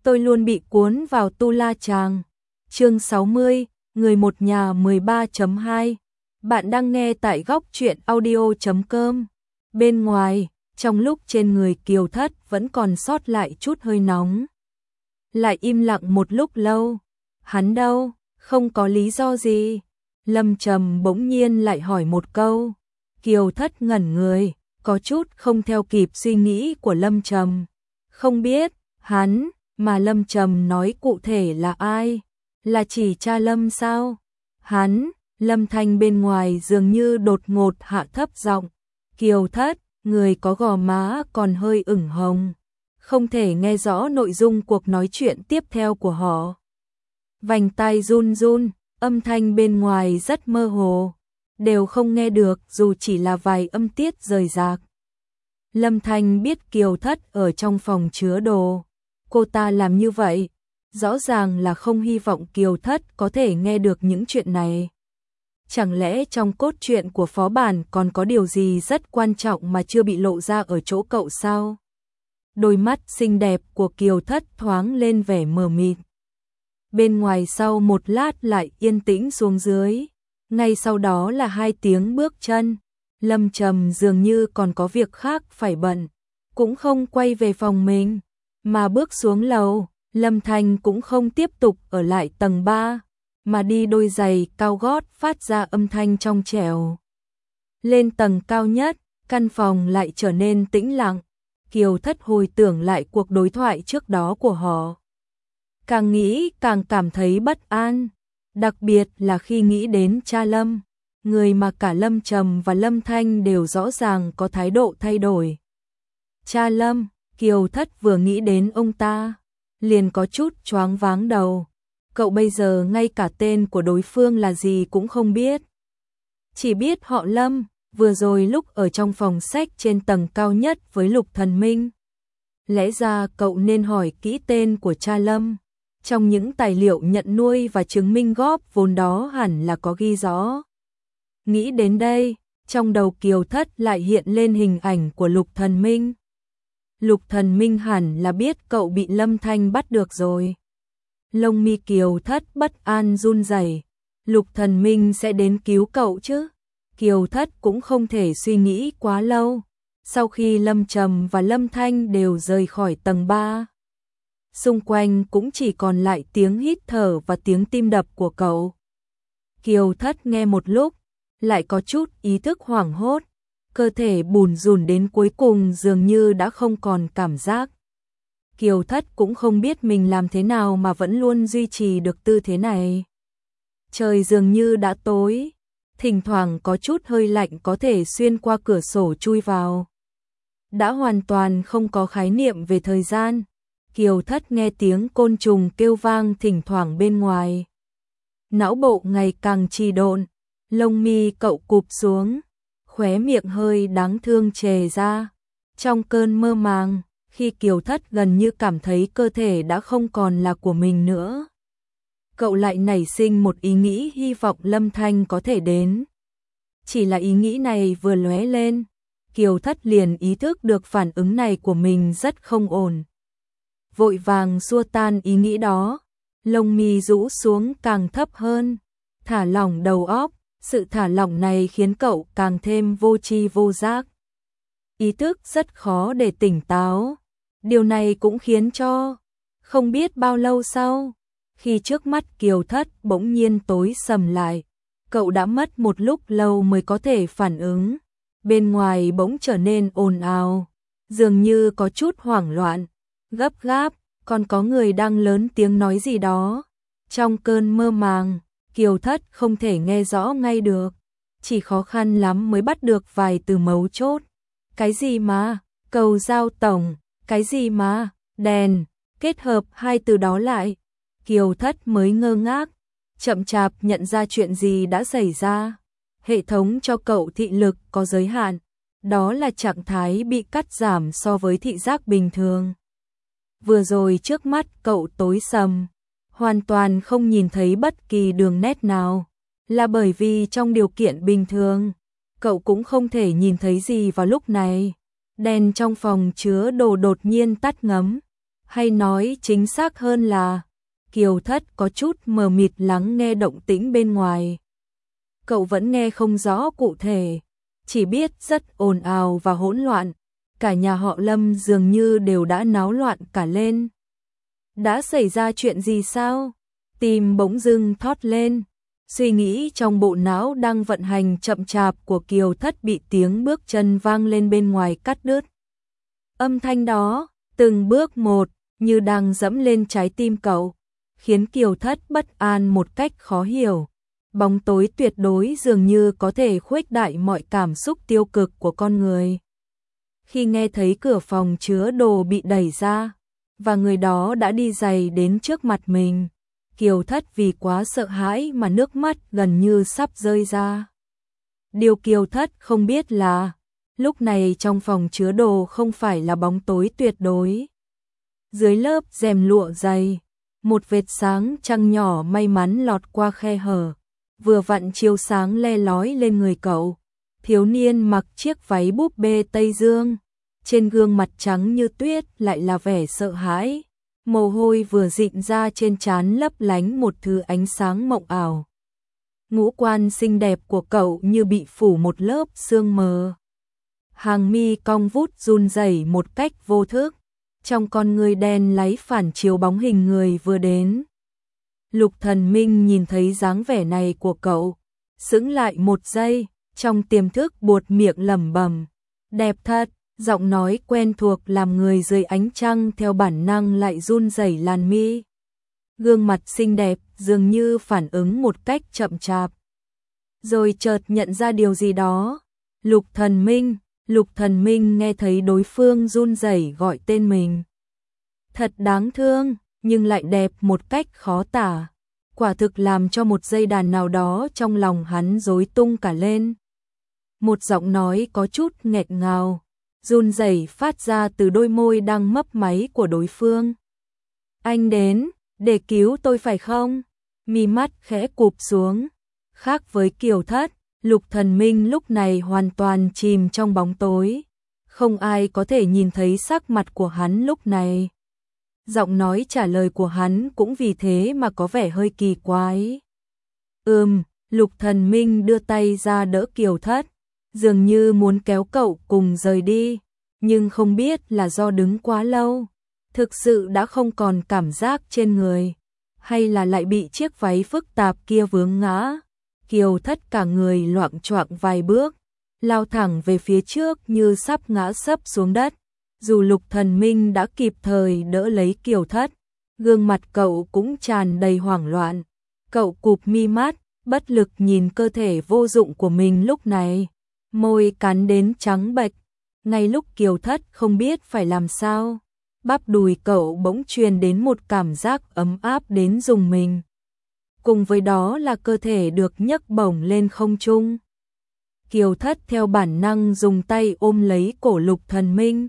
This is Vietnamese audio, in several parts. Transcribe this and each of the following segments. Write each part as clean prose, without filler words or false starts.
tôi luôn bị cuốn vào tu la chàng. Chương 60, người một nhà 13.2. Bạn đang nghe tại góc truyện audio.com. Bên ngoài, trong lúc trên người Kiều Thất vẫn còn sót lại chút hơi nóng. Lại im lặng một lúc lâu. Hắn đâu? Không có lý do gì. Lâm Trầm bỗng nhiên lại hỏi một câu. Kiều Thất ngẩn người, có chút không theo kịp suy nghĩ của Lâm Trầm. Không biết, hắn, mà Lâm Trầm nói cụ thể là ai? Là chỉ cha Lâm sao? Hắn, Lâm Thanh bên ngoài dường như đột ngột hạ thấp giọng. Kiều Thất, người có gò má còn hơi ửng hồng. Không thể nghe rõ nội dung cuộc nói chuyện tiếp theo của họ. Vành tai run run, âm thanh bên ngoài rất mơ hồ. Đều không nghe được dù chỉ là vài âm tiết rời rạc. Lâm Thanh biết Kiều Thất ở trong phòng chứa đồ. Cô ta làm như vậy, rõ ràng là không hy vọng Kiều Thất có thể nghe được những chuyện này. Chẳng lẽ trong cốt truyện của phó bản còn có điều gì rất quan trọng mà chưa bị lộ ra ở chỗ cậu sao? Đôi mắt xinh đẹp của Kiều Thất thoáng lên vẻ mờ mịt. Bên ngoài sau một lát lại yên tĩnh xuống dưới. Ngay sau đó là 2 tiếng bước chân. Lâm Trầm dường như còn có việc khác phải bận, cũng không quay về phòng mình, mà bước xuống lầu. Lâm Thanh cũng không tiếp tục ở lại tầng 3, mà đi đôi giày cao gót phát ra âm thanh trong trẻo. Lên tầng cao nhất, căn phòng lại trở nên tĩnh lặng. Kiều Thất hồi tưởng lại cuộc đối thoại trước đó của họ. Càng nghĩ càng cảm thấy bất an, đặc biệt là khi nghĩ đến cha Lâm, người mà cả Lâm Trầm và Lâm Thanh đều rõ ràng có thái độ thay đổi. Cha Lâm, Kiều Thất vừa nghĩ đến ông ta, liền có chút choáng váng đầu. Cậu bây giờ ngay cả tên của đối phương là gì cũng không biết. Chỉ biết họ Lâm, vừa rồi lúc ở trong phòng sách trên tầng cao nhất với Lục Thần Minh. Lẽ ra cậu nên hỏi kỹ tên của cha Lâm. Trong những tài liệu nhận nuôi và chứng minh góp vốn đó hẳn là có ghi rõ. Nghĩ đến đây, trong đầu Kiều Thất lại hiện lên hình ảnh của Lục Thần Minh. Lục Thần Minh hẳn là biết cậu bị Lâm Thanh bắt được rồi. Lông mi Kiều Thất bất an run rẩy. Lục Thần Minh sẽ đến cứu cậu chứ? Kiều Thất cũng không thể suy nghĩ quá lâu. Sau khi Lâm Trầm và Lâm Thanh đều rời khỏi tầng 3, xung quanh cũng chỉ còn lại tiếng hít thở và tiếng tim đập của cậu. Kiều Thất nghe một lúc, lại có chút ý thức hoảng hốt, cơ thể bùn rùn đến cuối cùng dường như đã không còn cảm giác. Kiều Thất cũng không biết mình làm thế nào mà vẫn luôn duy trì được tư thế này. Trời dường như đã tối, thỉnh thoảng có chút hơi lạnh có thể xuyên qua cửa sổ chui vào. Đã hoàn toàn không có khái niệm về thời gian. Kiều Thất nghe tiếng côn trùng kêu vang thỉnh thoảng bên ngoài. Não bộ ngày càng trì độn, lông mi cậu cụp xuống, khóe miệng hơi đáng thương trề ra. Trong cơn mơ màng, khi Kiều Thất gần như cảm thấy cơ thể đã không còn là của mình nữa, cậu lại nảy sinh một ý nghĩ hy vọng Lâm Thanh có thể đến. Chỉ là ý nghĩ này vừa lóe lên, Kiều Thất liền ý thức được phản ứng này của mình rất không ổn. Vội vàng xua tan ý nghĩ đó, lông mi rũ xuống càng thấp hơn, thả lỏng đầu óc. Sự thả lỏng này khiến cậu càng thêm vô tri vô giác. Ý thức rất khó để tỉnh táo. Điều này cũng khiến cho, không biết bao lâu sau, khi trước mắt Kiều Thất bỗng nhiên tối sầm lại, cậu đã mất một lúc lâu mới có thể phản ứng. Bên ngoài bỗng trở nên ồn ào, dường như có chút hoảng loạn, gấp gáp, còn có người đang lớn tiếng nói gì đó. Trong cơn mơ màng, Kiều Thất không thể nghe rõ ngay được, chỉ khó khăn lắm mới bắt được vài từ mấu chốt. Cái gì mà, cầu giao tổng, cái gì mà, đèn, kết hợp 2 từ đó lại. Kiều Thất mới ngơ ngác, chậm chạp nhận ra chuyện gì đã xảy ra. Hệ thống cho cậu thị lực có giới hạn, đó là trạng thái bị cắt giảm so với thị giác bình thường. Vừa rồi trước mắt cậu tối sầm, hoàn toàn không nhìn thấy bất kỳ đường nét nào, là bởi vì trong điều kiện bình thường, cậu cũng không thể nhìn thấy gì vào lúc này. Đèn trong phòng chứa đồ đột nhiên tắt ngấm, Hay nói chính xác hơn là, Kiều Thất có chút mờ mịt lắng nghe động tĩnh bên ngoài. Cậu vẫn nghe không rõ cụ thể, chỉ biết rất ồn ào và hỗn loạn, cả nhà họ Lâm dường như đều đã náo loạn cả lên. Đã xảy ra chuyện gì sao? Tim bỗng dưng thót lên, suy nghĩ trong bộ não đang vận hành chậm chạp của Kiều Thất bị tiếng bước chân vang lên bên ngoài cắt đứt. Âm thanh đó, từng bước một, như đang dẫm lên trái tim cậu, khiến Kiều Thất bất an một cách khó hiểu. Bóng tối tuyệt đối dường như có thể khuếch đại mọi cảm xúc tiêu cực của con người. Khi nghe thấy cửa phòng chứa đồ bị đẩy ra, và người đó đã đi giày đến trước mặt mình, Kiều Thất vì quá sợ hãi mà nước mắt gần như sắp rơi ra. Điều Kiều Thất không biết là, lúc này trong phòng chứa đồ không phải là bóng tối tuyệt đối. Dưới lớp rèm lụa dày, một vệt sáng trăng nhỏ may mắn lọt qua khe hở, vừa vặn chiếu sáng le lói lên người cậu. Thiếu niên mặc chiếc váy búp bê Tây Dương, trên gương mặt trắng như tuyết lại là vẻ sợ hãi. Mồ hôi vừa dịn ra trên trán lấp lánh một thứ ánh sáng mộng ảo. Ngũ quan xinh đẹp của cậu như bị phủ một lớp sương mờ. Hàng mi cong vút run rẩy một cách vô thức, trong con người đen láy phản chiếu bóng hình người vừa đến. Lục Thần Minh nhìn thấy dáng vẻ này của cậu, sững lại một giây, trong tiềm thức buột miệng lẩm bẩm, đẹp thật. Giọng nói quen thuộc làm người dưới ánh trăng theo bản năng lại run rẩy làn mi. Gương mặt xinh đẹp dường như phản ứng một cách chậm chạp. Rồi chợt nhận ra điều gì đó. Lục Thần Minh nghe thấy đối phương run rẩy gọi tên mình. Thật đáng thương, nhưng lại đẹp một cách khó tả. Quả thực làm cho một giây đàn nào đó trong lòng hắn rối tung cả lên. Một giọng nói có chút nghẹt ngào, run rẩy phát ra từ đôi môi đang mấp máy của đối phương. Anh đến, để cứu tôi phải không? Mi mắt khẽ cụp xuống. Khác với Kiều Thất, Lục Thần Minh lúc này hoàn toàn chìm trong bóng tối. Không ai có thể nhìn thấy sắc mặt của hắn lúc này. Giọng nói trả lời của hắn cũng vì thế mà có vẻ hơi kỳ quái. Lục Thần Minh đưa tay ra đỡ Kiều Thất, dường như muốn kéo cậu cùng rời đi, nhưng không biết là do đứng quá lâu, thực sự đã không còn cảm giác trên người, hay là lại bị chiếc váy phức tạp kia vướng ngã. Kiều Thất cả người loạng choạng vài bước, lao thẳng về phía trước như sắp ngã sấp xuống đất. Dù Lục Thần Minh đã kịp thời đỡ lấy Kiều Thất, gương mặt cậu cũng tràn đầy hoảng loạn. Cậu cụp mi mắt, bất lực nhìn cơ thể vô dụng của mình lúc này, môi cắn đến trắng bệch. Ngay lúc Kiều Thất không biết phải làm sao, bắp đùi cậu bỗng truyền đến một cảm giác ấm áp đến rùng mình. Cùng với đó là cơ thể được nhấc bổng lên không trung. Kiều Thất theo bản năng dùng tay ôm lấy cổ Lục Thần Minh.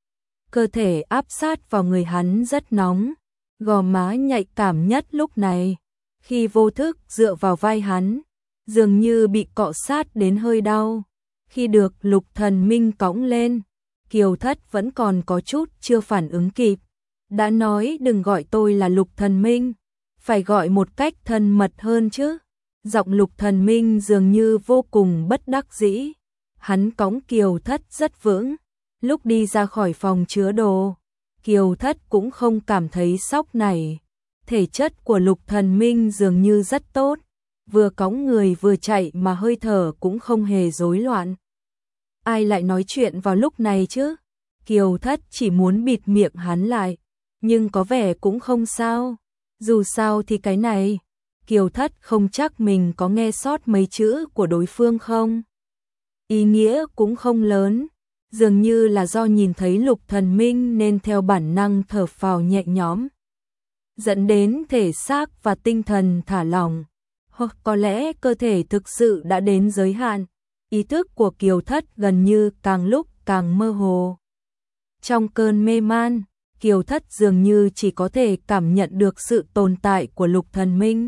Cơ thể áp sát vào người hắn rất nóng, gò má nhạy cảm nhất lúc này. Khi vô thức dựa vào vai hắn, dường như bị cọ sát đến hơi đau. Khi được Lục Thần Minh cõng lên, Kiều Thất vẫn còn có chút chưa phản ứng kịp. Đã nói đừng gọi tôi là Lục Thần Minh, phải gọi một cách thân mật hơn chứ. Giọng Lục Thần Minh dường như vô cùng bất đắc dĩ. Hắn cõng Kiều Thất rất vững. Lúc đi ra khỏi phòng chứa đồ, Kiều Thất cũng không cảm thấy sốc nảy. Thể chất của Lục Thần Minh dường như rất tốt, vừa cõng người vừa chạy mà hơi thở cũng không hề rối loạn. Ai lại nói chuyện vào lúc này chứ? Kiều Thất chỉ muốn bịt miệng hắn lại, nhưng có vẻ cũng không sao. Dù sao thì cái này, Kiều Thất không chắc mình có nghe sót mấy chữ của đối phương không. Ý nghĩa cũng không lớn, dường như là do nhìn thấy Lục Thần Minh nên theo bản năng thở phào nhẹ nhõm, dẫn đến thể xác và tinh thần thả lỏng. Hoặc có lẽ cơ thể thực sự đã đến giới hạn. Ý thức của Kiều Thất gần như càng lúc càng mơ hồ. Trong cơn mê man, Kiều Thất dường như chỉ có thể cảm nhận được sự tồn tại của Lục Thần Minh.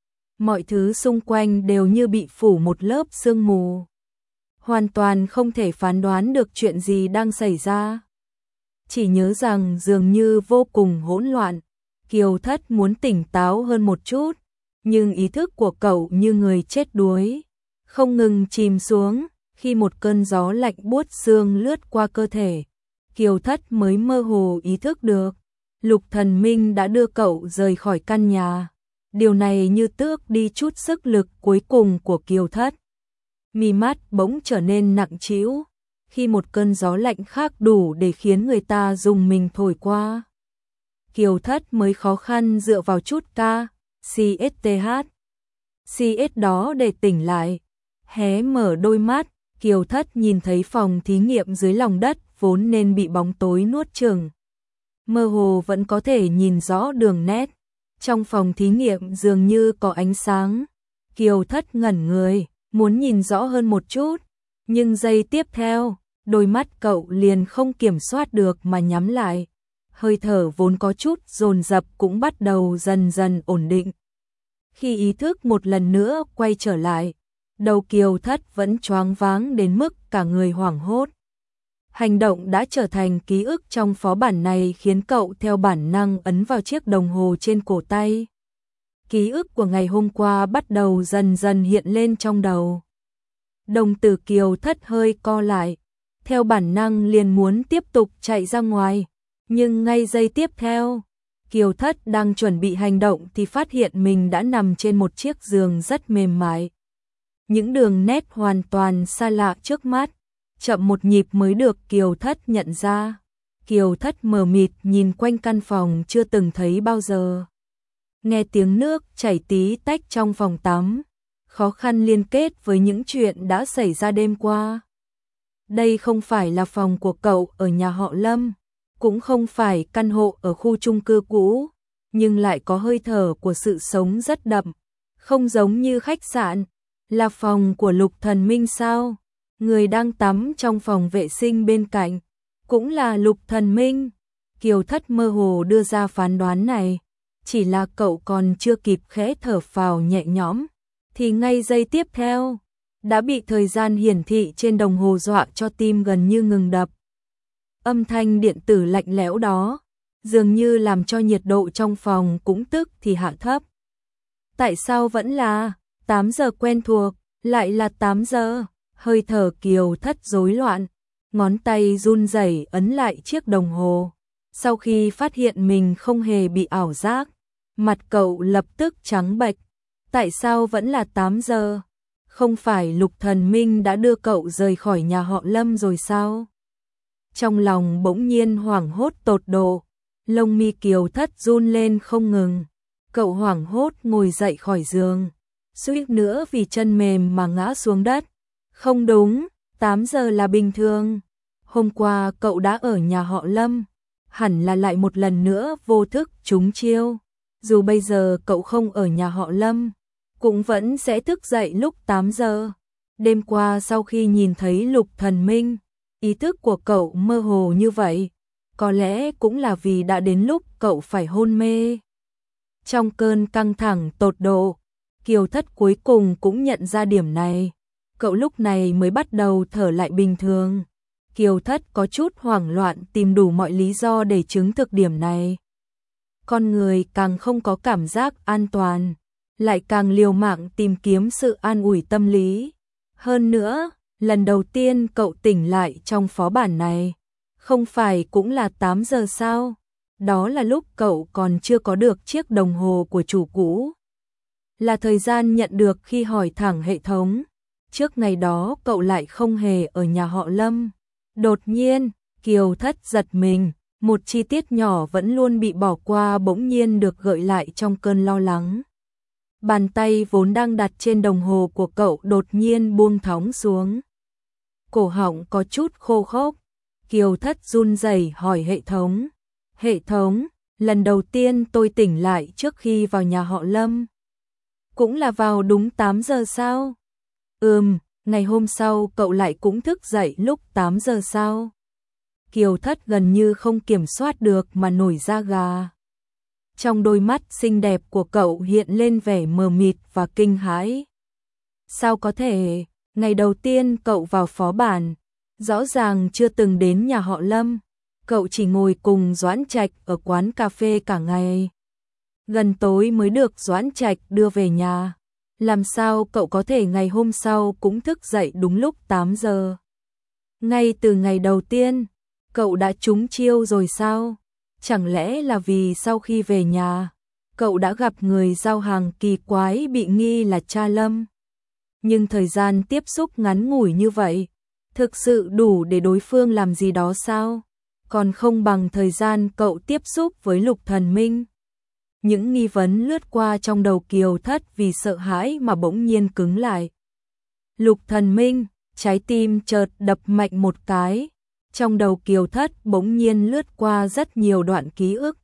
Mọi thứ xung quanh đều như bị phủ một lớp sương mù. Hoàn toàn không thể phán đoán được chuyện gì đang xảy ra. chỉ nhớ rằng dường như vô cùng hỗn loạn. Kiều Thất muốn tỉnh táo hơn một chút, nhưng ý thức của cậu như người chết đuối, không ngừng chìm xuống. Khi một cơn gió lạnh buốt xương lướt qua cơ thể, Kiều Thất mới mơ hồ ý thức được, Lục Thần Minh đã đưa cậu rời khỏi căn nhà. Điều này như tước đi chút sức lực cuối cùng của Kiều Thất. Mí mắt bỗng trở nên nặng trĩu, khi một cơn gió lạnh khác đủ để khiến người ta dùng mình thổi qua. Kiều Thất mới khó khăn dựa vào chút CSTH đó để tỉnh lại. Hé mở đôi mắt, Kiều Thất nhìn thấy phòng thí nghiệm dưới lòng đất vốn nên bị bóng tối nuốt chửng. Mơ hồ vẫn có thể nhìn rõ đường nét. Trong phòng thí nghiệm dường như có ánh sáng. Kiều Thất ngẩn người, muốn nhìn rõ hơn một chút, nhưng giây tiếp theo, đôi mắt cậu liền không kiểm soát được mà nhắm lại. Hơi thở vốn có chút dồn dập cũng bắt đầu dần dần ổn định. Khi ý thức một lần nữa quay trở lại, đầu Kiều Thất vẫn choáng váng đến mức cả người hoảng hốt. Hành động đã trở thành ký ức trong phó bản này khiến cậu theo bản năng ấn vào chiếc đồng hồ trên cổ tay. Ký ức của ngày hôm qua bắt đầu dần dần hiện lên trong đầu. Đồng tử Kiều Thất hơi co lại, theo bản năng liền muốn tiếp tục chạy ra ngoài. Nhưng ngay giây tiếp theo, Kiều Thất đang chuẩn bị hành động thì phát hiện mình đã nằm trên một chiếc giường rất mềm mại. Những đường nét hoàn toàn xa lạ trước mắt, chậm một nhịp mới được Kiều Thất nhận ra. Kiều Thất mờ mịt nhìn quanh căn phòng chưa từng thấy bao giờ. Nghe tiếng nước chảy tí tách trong phòng tắm, khó khăn liên kết với những chuyện đã xảy ra đêm qua. Đây không phải là phòng của cậu ở nhà họ Lâm, cũng không phải căn hộ ở khu chung cư cũ, nhưng lại có hơi thở của sự sống rất đậm, không giống như khách sạn. Là phòng của Lục Thần Minh sao? Người đang tắm trong phòng vệ sinh bên cạnh cũng là Lục Thần Minh. Kiều Thất mơ hồ đưa ra phán đoán này, chỉ là cậu còn chưa kịp khẽ thở phào nhẹ nhõm, thì ngay giây tiếp theo đã bị thời gian hiển thị trên đồng hồ dọa cho tim gần như ngừng đập. Âm thanh điện tử lạnh lẽo đó dường như làm cho nhiệt độ trong phòng cũng tức thì hạ thấp. Tại sao vẫn là 8 giờ quen thuộc, lại là 8 giờ? Hơi thở Kiều Thất rối loạn, ngón tay run rẩy ấn lại chiếc đồng hồ. Sau khi phát hiện mình không hề bị ảo giác, mặt cậu lập tức trắng bệch. Tại sao vẫn là 8 giờ? Không phải Lục Thần Minh đã đưa cậu rời khỏi nhà họ Lâm rồi sao? Trong lòng bỗng nhiên hoảng hốt tột độ, lông mi Kiều Thất run lên không ngừng. Cậu hoảng hốt ngồi dậy khỏi giường, suýt nữa vì chân mềm mà ngã xuống đất. Không đúng, 8 giờ là bình thường. Hôm qua cậu đã ở nhà họ Lâm, hẳn là lại một lần nữa vô thức trúng chiêu. Dù bây giờ cậu không ở nhà họ Lâm, cũng vẫn sẽ thức dậy lúc 8 giờ. Đêm qua sau khi nhìn thấy Lục Thần Minh, ý thức của cậu mơ hồ như vậy, có lẽ cũng là vì đã đến lúc cậu phải hôn mê. Trong cơn căng thẳng tột độ, Kiều Thất cuối cùng cũng nhận ra điểm này. Cậu lúc này mới bắt đầu thở lại bình thường. Kiều Thất có chút hoảng loạn tìm đủ mọi lý do để chứng thực điểm này. Con người càng không có cảm giác an toàn, lại càng liều mạng tìm kiếm sự an ủi tâm lý. Hơn nữa, lần đầu tiên cậu tỉnh lại trong phó bản này, không phải cũng là 8 giờ sao? Đó là lúc cậu còn chưa có được chiếc đồng hồ của chủ cũ. Là thời gian nhận được khi hỏi thẳng hệ thống. Trước ngày đó cậu lại không hề ở nhà họ Lâm. Đột nhiên, Kiều Thất giật mình, một chi tiết nhỏ vẫn luôn bị bỏ qua bỗng nhiên được gợi lại trong cơn lo lắng. Bàn tay vốn đang đặt trên đồng hồ của cậu đột nhiên buông thõng xuống. Cổ họng có chút khô khốc, Kiều Thất run rẩy hỏi hệ thống. Hệ thống, lần đầu tiên tôi tỉnh lại trước khi vào nhà họ Lâm. Cũng là vào đúng 8 giờ sao? Ngày hôm sau cậu lại cũng thức dậy lúc 8 giờ sao? Kiều Thất gần như không kiểm soát được mà nổi da gà. Trong đôi mắt xinh đẹp của cậu hiện lên vẻ mờ mịt và kinh hãi. Sao có thể, ngày đầu tiên cậu vào phó bản, rõ ràng chưa từng đến nhà họ Lâm, cậu chỉ ngồi cùng Doãn Trạch ở quán cà phê cả ngày. Gần tối mới được Doãn Trạch đưa về nhà. Làm sao cậu có thể ngày hôm sau cũng thức dậy đúng lúc 8 giờ? Ngay từ ngày đầu tiên, cậu đã trúng chiêu rồi sao? Chẳng lẽ là vì sau khi về nhà, cậu đã gặp người giao hàng kỳ quái bị nghi là cha Lâm? Nhưng thời gian tiếp xúc ngắn ngủi như vậy, thực sự đủ để đối phương làm gì đó sao? Còn không bằng thời gian cậu tiếp xúc với Lục Thần Minh. Những nghi vấn lướt qua trong đầu Kiều Thất vì sợ hãi mà bỗng nhiên cứng lại. Lục Thần Minh, trái tim chợt đập mạnh một cái. Trong đầu Kiều Thất bỗng nhiên lướt qua rất nhiều đoạn ký ức.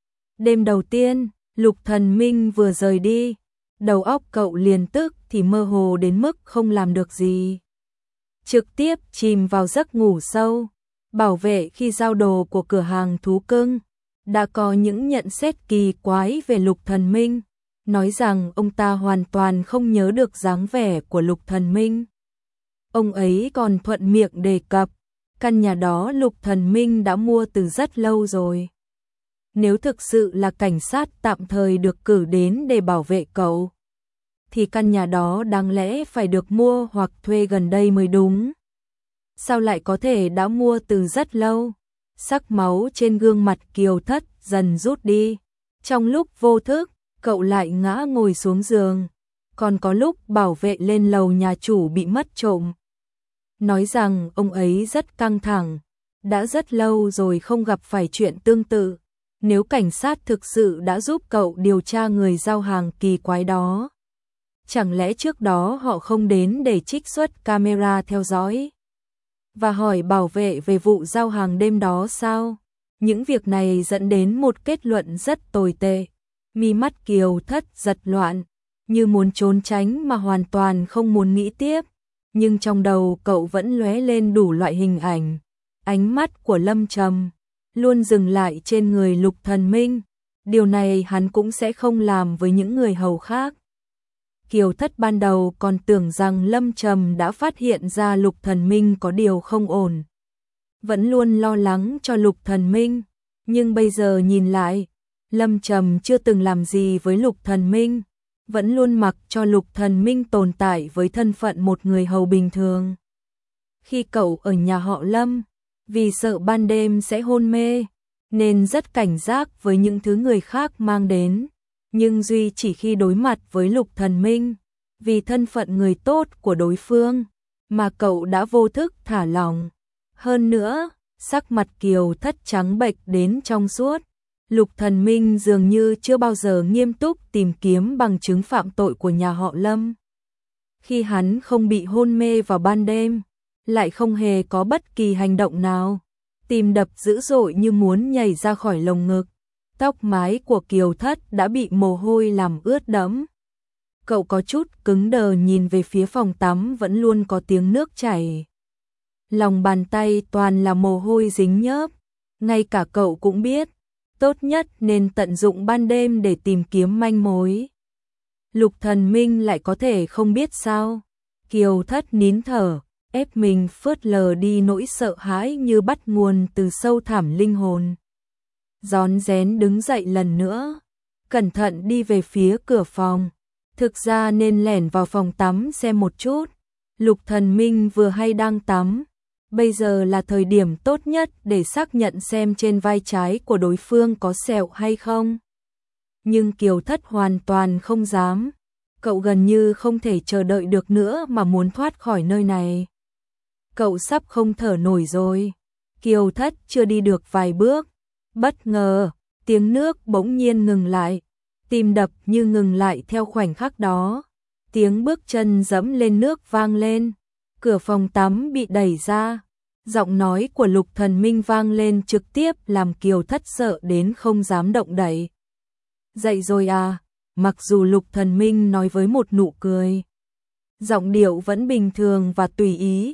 Đêm đầu tiên, Lục Thần Minh vừa rời đi, đầu óc cậu liền tức thì mơ hồ đến mức không làm được gì. Trực tiếp chìm vào giấc ngủ sâu. Bảo vệ khi giao đồ của cửa hàng thú cưng đã có những nhận xét kỳ quái về Lục Thần Minh, nói rằng ông ta hoàn toàn không nhớ được dáng vẻ của Lục Thần Minh. Ông ấy còn thuận miệng đề cập, căn nhà đó Lục Thần Minh đã mua từ rất lâu rồi. Nếu thực sự là cảnh sát tạm thời được cử đến để bảo vệ cậu, thì căn nhà đó đáng lẽ phải được mua hoặc thuê gần đây mới đúng. Sao lại có thể đã mua từ rất lâu? Sắc máu trên gương mặt Kiều Thất dần rút đi. Trong lúc vô thức, cậu lại ngã ngồi xuống giường. Còn có lúc bảo vệ lên lầu nhà chủ bị mất trộm. Nói rằng ông ấy rất căng thẳng. Đã rất lâu rồi không gặp phải chuyện tương tự. Nếu cảnh sát thực sự đã giúp cậu điều tra người giao hàng kỳ quái đó, chẳng lẽ trước đó họ không đến để trích xuất camera theo dõi và hỏi bảo vệ về vụ giao hàng đêm đó sao? Những việc này dẫn đến một kết luận rất tồi tệ. Mi mắt Kiều Thất giật loạn, như muốn trốn tránh mà hoàn toàn không muốn nghĩ tiếp. Nhưng trong đầu cậu vẫn lóe lên đủ loại hình ảnh. Ánh mắt của Lâm Trầm luôn dừng lại trên người Lục Thần Minh. Điều này hắn cũng sẽ không làm với những người hầu khác. Kiều Thất ban đầu còn tưởng rằng Lâm Trầm đã phát hiện ra Lục Thần Minh có điều không ổn. Vẫn luôn lo lắng cho Lục Thần Minh. Nhưng bây giờ nhìn lại, Lâm Trầm chưa từng làm gì với Lục Thần Minh. Vẫn luôn mặc cho Lục Thần Minh tồn tại với thân phận một người hầu bình thường. Khi cậu ở nhà họ Lâm, vì sợ ban đêm sẽ hôn mê, nên rất cảnh giác với những thứ người khác mang đến. Nhưng duy chỉ khi đối mặt với Lục Thần Minh, vì thân phận người tốt của đối phương, mà cậu đã vô thức thả lỏng. Hơn nữa, sắc mặt Kiều Thất trắng bệch đến trong suốt. Lục Thần Minh dường như chưa bao giờ nghiêm túc tìm kiếm bằng chứng phạm tội của nhà họ Lâm. Khi hắn không bị hôn mê vào ban đêm, lại không hề có bất kỳ hành động nào. Tim đập dữ dội như muốn nhảy ra khỏi lồng ngực. Tóc mái của Kiều Thất đã bị mồ hôi làm ướt đẫm. Cậu có chút cứng đờ nhìn về phía phòng tắm vẫn luôn có tiếng nước chảy. Lòng bàn tay toàn là mồ hôi dính nhớp. Ngay cả cậu cũng biết, tốt nhất nên tận dụng ban đêm để tìm kiếm manh mối. Lục Thần Minh lại có thể không biết sao? Kiều Thất nín thở, ép mình phớt lờ đi nỗi sợ hãi như bắt nguồn từ sâu thẳm linh hồn. Rón rén đứng dậy lần nữa, cẩn thận đi về phía cửa phòng. Thực ra nên lẻn vào phòng tắm xem một chút. Lục Thần Minh vừa hay đang tắm. Bây giờ là thời điểm tốt nhất để xác nhận xem trên vai trái của đối phương có sẹo hay không. Nhưng Kiều Thất hoàn toàn không dám. Cậu gần như không thể chờ đợi được nữa mà muốn thoát khỏi nơi này. Cậu sắp không thở nổi rồi. Kiều Thất chưa đi được vài bước. Bất ngờ, tiếng nước bỗng nhiên ngừng lại. Tim đập như ngừng lại theo khoảnh khắc đó. Tiếng bước chân dẫm lên nước vang lên. Cửa phòng tắm bị đẩy ra. Giọng nói của Lục Thần Minh vang lên trực tiếp làm Kiều Thất sợ đến không dám động đậy. Dậy rồi à? Mặc dù Lục Thần Minh nói với một nụ cười, giọng điệu vẫn bình thường và tùy ý.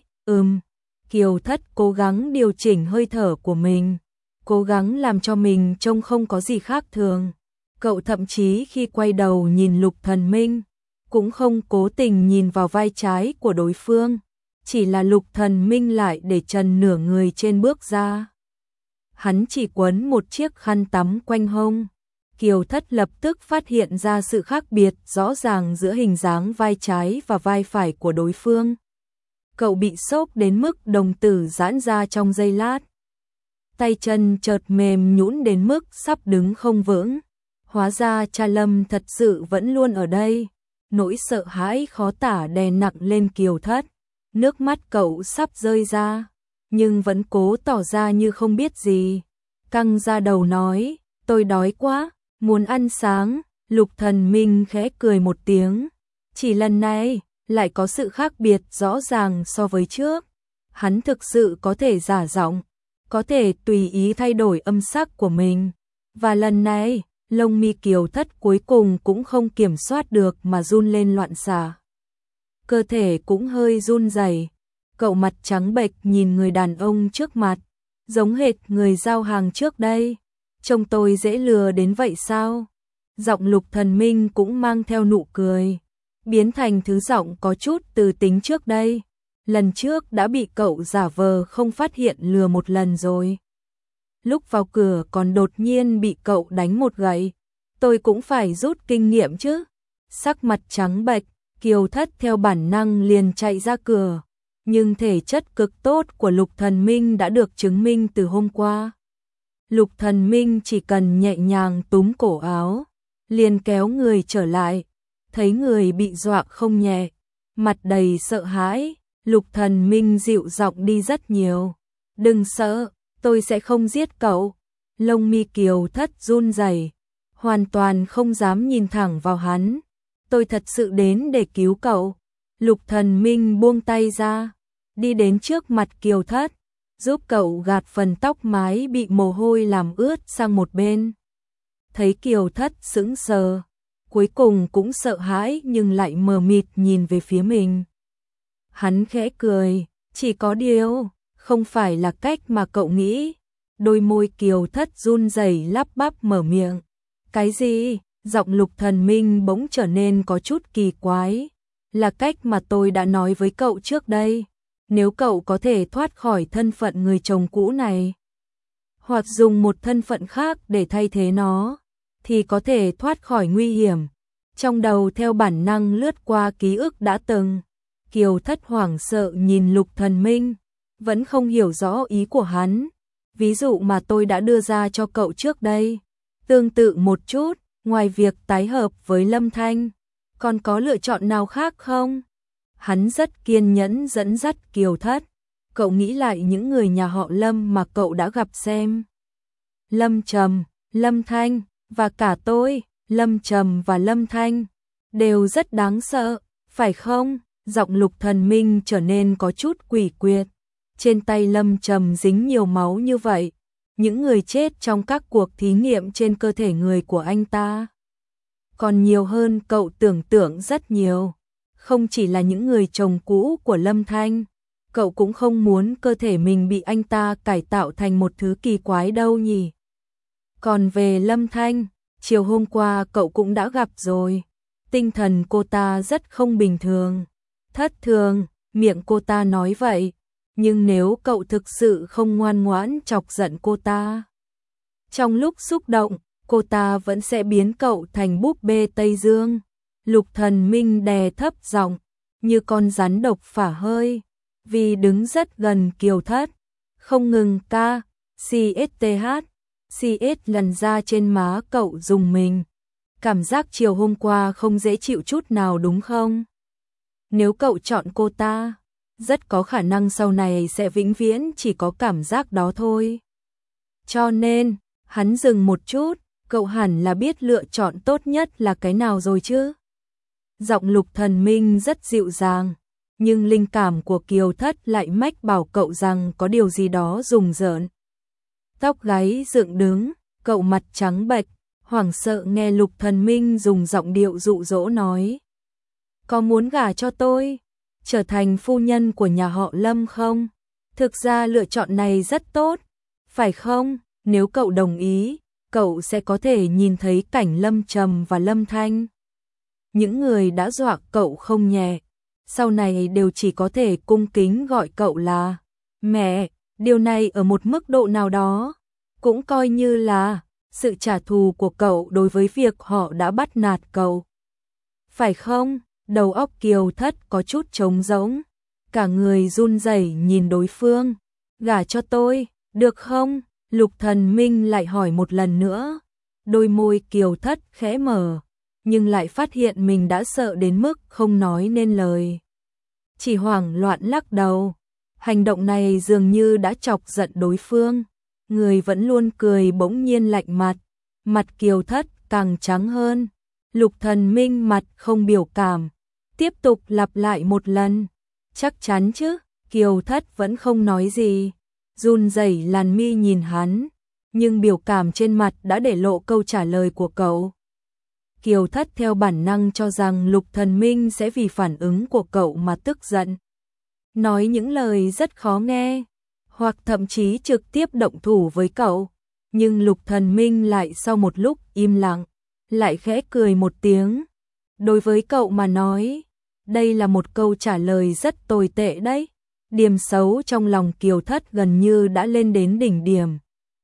Kiều Thất cố gắng điều chỉnh hơi thở của mình, cố gắng làm cho mình trông không có gì khác thường. Cậu thậm chí khi quay đầu nhìn Lục Thần Minh, cũng không cố tình nhìn vào vai trái của đối phương, chỉ là Lục Thần Minh lại để trần nửa người trên bước ra. hắn chỉ quấn một chiếc khăn tắm quanh hông. Kiều Thất lập tức phát hiện ra sự khác biệt rõ ràng giữa hình dáng vai trái và vai phải của đối phương. Cậu bị sốc đến mức đồng tử giãn ra trong giây lát. Tay chân chợt mềm nhũn đến mức sắp đứng không vững. Hóa ra cha Lâm thật sự vẫn luôn ở đây. Nỗi sợ hãi khó tả đè nặng lên Kiều Thất. Nước mắt cậu sắp rơi ra, nhưng vẫn cố tỏ ra như không biết gì. Căng ra đầu nói, tôi đói quá, muốn ăn sáng. Lục Thần Minh khẽ cười một tiếng. Chỉ lần này, lại có sự khác biệt rõ ràng so với trước. Hắn thực sự có thể giả giọng, có thể tùy ý thay đổi âm sắc của mình. Và lần này, lông mi Kiều Thất cuối cùng cũng không kiểm soát được mà run lên loạn xạ. Cơ thể cũng hơi run rẩy. Cậu mặt trắng bệch nhìn người đàn ông trước mặt, giống hệt người giao hàng trước đây. Trông tôi dễ lừa đến vậy sao? Giọng Lục Thần Minh cũng mang theo nụ cười, biến thành thứ giọng có chút từ tính trước đây. Lần trước đã bị cậu giả vờ không phát hiện lừa một lần rồi. Lúc vào cửa còn đột nhiên bị cậu đánh một gậy. Tôi cũng phải rút kinh nghiệm chứ. Sắc mặt trắng bệch, Kiều Thất theo bản năng liền chạy ra cửa. Nhưng thể chất cực tốt của Lục Thần Minh đã được chứng minh từ hôm qua. Lục Thần Minh chỉ cần nhẹ nhàng túm cổ áo, liền kéo người trở lại. Thấy người bị dọa không nhẹ, mặt đầy sợ hãi, Lục Thần Minh dịu giọng đi rất nhiều. Đừng sợ, tôi sẽ không giết cậu. Lông mi Kiều Thất run rẩy, hoàn toàn không dám nhìn thẳng vào hắn. Tôi thật sự đến để cứu cậu. Lục Thần Minh buông tay ra, đi đến trước mặt Kiều Thất, giúp cậu gạt phần tóc mái bị mồ hôi làm ướt sang một bên. Thấy Kiều Thất sững sờ, cuối cùng cũng sợ hãi nhưng lại mờ mịt nhìn về phía mình. Hắn khẽ cười, chỉ có điều, không phải là cách mà cậu nghĩ. Đôi môi Kiều Thất run rẩy lắp bắp mở miệng. Cái gì? Giọng Lục Thần Minh bỗng trở nên có chút kỳ quái. Là cách mà tôi đã nói với cậu trước đây. Nếu cậu có thể thoát khỏi thân phận người chồng cũ này, hoặc dùng một thân phận khác để thay thế nó, thì có thể thoát khỏi nguy hiểm. Trong đầu theo bản năng lướt qua ký ức đã từng. Kiều Thất hoảng sợ nhìn Lục Thần Minh, vẫn không hiểu rõ ý của hắn. Ví dụ mà tôi đã đưa ra cho cậu trước đây, tương tự một chút, ngoài việc tái hợp với Lâm Thanh, còn có lựa chọn nào khác không? Hắn rất kiên nhẫn dẫn dắt Kiều Thất. Cậu nghĩ lại những người nhà họ Lâm mà cậu đã gặp xem. Lâm Trầm, Lâm Thanh, và cả tôi, Lâm Trầm và Lâm Thanh, đều rất đáng sợ, phải không? Giọng Lục Thần Minh trở nên có chút quỷ quyệt. Trên tay Lâm Trầm dính nhiều máu như vậy. Những người chết trong các cuộc thí nghiệm trên cơ thể người của anh ta còn nhiều hơn cậu tưởng tượng rất nhiều. Không chỉ là những người chồng cũ của Lâm Thanh, cậu cũng không muốn cơ thể mình bị anh ta cải tạo thành một thứ kỳ quái đâu nhỉ. Còn về Lâm Thanh, chiều hôm qua cậu cũng đã gặp rồi. Tinh thần cô ta rất không bình thường, thất thường, miệng cô ta nói vậy. Nhưng nếu cậu thực sự không ngoan ngoãn chọc giận cô ta, trong lúc xúc động, cô ta vẫn sẽ biến cậu thành búp bê Tây Dương. Lục Thần Minh đè thấp giọng, như con rắn độc phả hơi, vì đứng rất gần Kiều Thất, không ngừng ca, CSTH, CS lần ra trên má cậu dùng mình. Cảm giác chiều hôm qua không dễ chịu chút nào đúng không? Nếu cậu chọn cô ta, rất có khả năng sau này sẽ vĩnh viễn chỉ có cảm giác đó thôi. Cho nên, hắn dừng một chút, cậu hẳn là biết lựa chọn tốt nhất là cái nào rồi chứ? Giọng Lục Thần Minh rất dịu dàng, nhưng linh cảm của Kiều Thất lại mách bảo cậu rằng có điều gì đó rùng rợn. Tóc gáy dựng đứng, cậu mặt trắng bệch, hoảng sợ nghe Lục Thần Minh dùng giọng điệu dụ dỗ nói. Có muốn gả cho tôi, trở thành phu nhân của nhà họ Lâm không? Thực ra lựa chọn này rất tốt, phải không? Nếu cậu đồng ý, cậu sẽ có thể nhìn thấy cảnh Lâm Trầm và Lâm Thanh. Những người đã dọa cậu không nhẹ, sau này đều chỉ có thể cung kính gọi cậu là mẹ. Điều này ở một mức độ nào đó cũng coi như là sự trả thù của cậu đối với việc họ đã bắt nạt cậu. Phải không? Đầu óc Kiều Thất có chút trống rỗng, cả người run rẩy nhìn đối phương. Gả cho tôi, được không? Lục Thần Minh lại hỏi một lần nữa. Đôi môi Kiều Thất khẽ mở, nhưng lại phát hiện mình đã sợ đến mức không nói nên lời. Chỉ hoảng loạn lắc đầu. Hành động này dường như đã chọc giận đối phương. Người vẫn luôn cười bỗng nhiên lạnh mặt. Mặt Kiều Thất càng trắng hơn. Lục Thần Minh mặt không biểu cảm, tiếp tục lặp lại một lần. Chắc chắn chứ? Kiều Thất vẫn không nói gì, run rẩy làn mi nhìn hắn, nhưng biểu cảm trên mặt đã để lộ câu trả lời của cậu. Kiều Thất theo bản năng cho rằng Lục Thần Minh sẽ vì phản ứng của cậu mà tức giận, nói những lời rất khó nghe, hoặc thậm chí trực tiếp động thủ với cậu. Nhưng Lục Thần Minh lại sau một lúc im lặng, lại khẽ cười một tiếng. Đối với cậu mà nói, đây là một câu trả lời rất tồi tệ đấy. Điểm xấu trong lòng Kiều Thất gần như đã lên đến đỉnh điểm.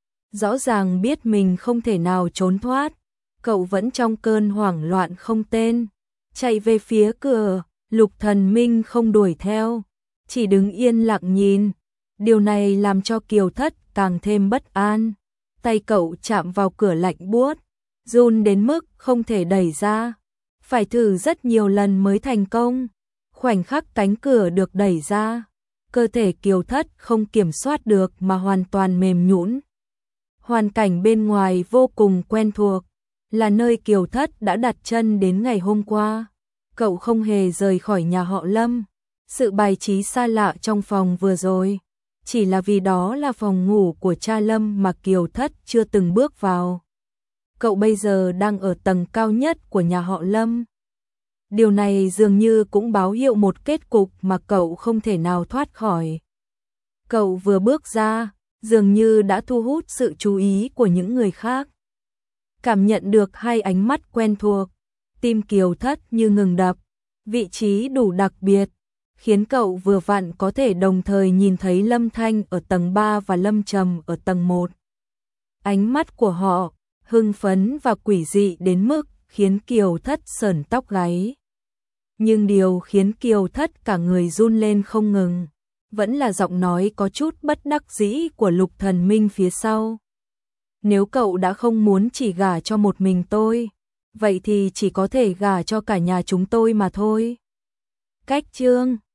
Rõ ràng biết mình không thể nào trốn thoát, cậu vẫn trong cơn hoảng loạn không tên, chạy về phía cửa. Lục Thần Minh không đuổi theo, chỉ đứng yên lặng nhìn. Điều này làm cho Kiều Thất càng thêm bất an. Tay cậu chạm vào cửa lạnh buốt, run đến mức không thể đẩy ra. Phải thử rất nhiều lần mới thành công. Khoảnh khắc cánh cửa được đẩy ra, cơ thể Kiều Thất không kiểm soát được mà hoàn toàn mềm nhũn. Hoàn cảnh bên ngoài vô cùng quen thuộc, là nơi Kiều Thất đã đặt chân đến ngày hôm qua. Cậu không hề rời khỏi nhà họ Lâm. Sự bài trí xa lạ trong phòng vừa rồi, chỉ là vì đó là phòng ngủ của cha Lâm mà Kiều Thất chưa từng bước vào. Cậu bây giờ đang ở tầng cao nhất của nhà họ Lâm. Điều này dường như cũng báo hiệu một kết cục mà cậu không thể nào thoát khỏi. Cậu vừa bước ra, dường như đã thu hút sự chú ý của những người khác. Cảm nhận được hai ánh mắt quen thuộc, tim Kiều Thất như ngừng đập, vị trí đủ đặc biệt, khiến cậu vừa vặn có thể đồng thời nhìn thấy Lâm Thanh ở tầng 3 và Lâm Trầm ở tầng 1. Ánh mắt của họ hưng phấn và quỷ dị đến mức khiến Kiều Thất sởn tóc gáy. Nhưng điều khiến Kiều Thất cả người run lên không ngừng, vẫn là giọng nói có chút bất đắc dĩ của Lục Thần Minh phía sau. Nếu cậu đã không muốn chỉ gả cho một mình tôi, vậy thì chỉ có thể gả cho cả nhà chúng tôi mà thôi. Cách chương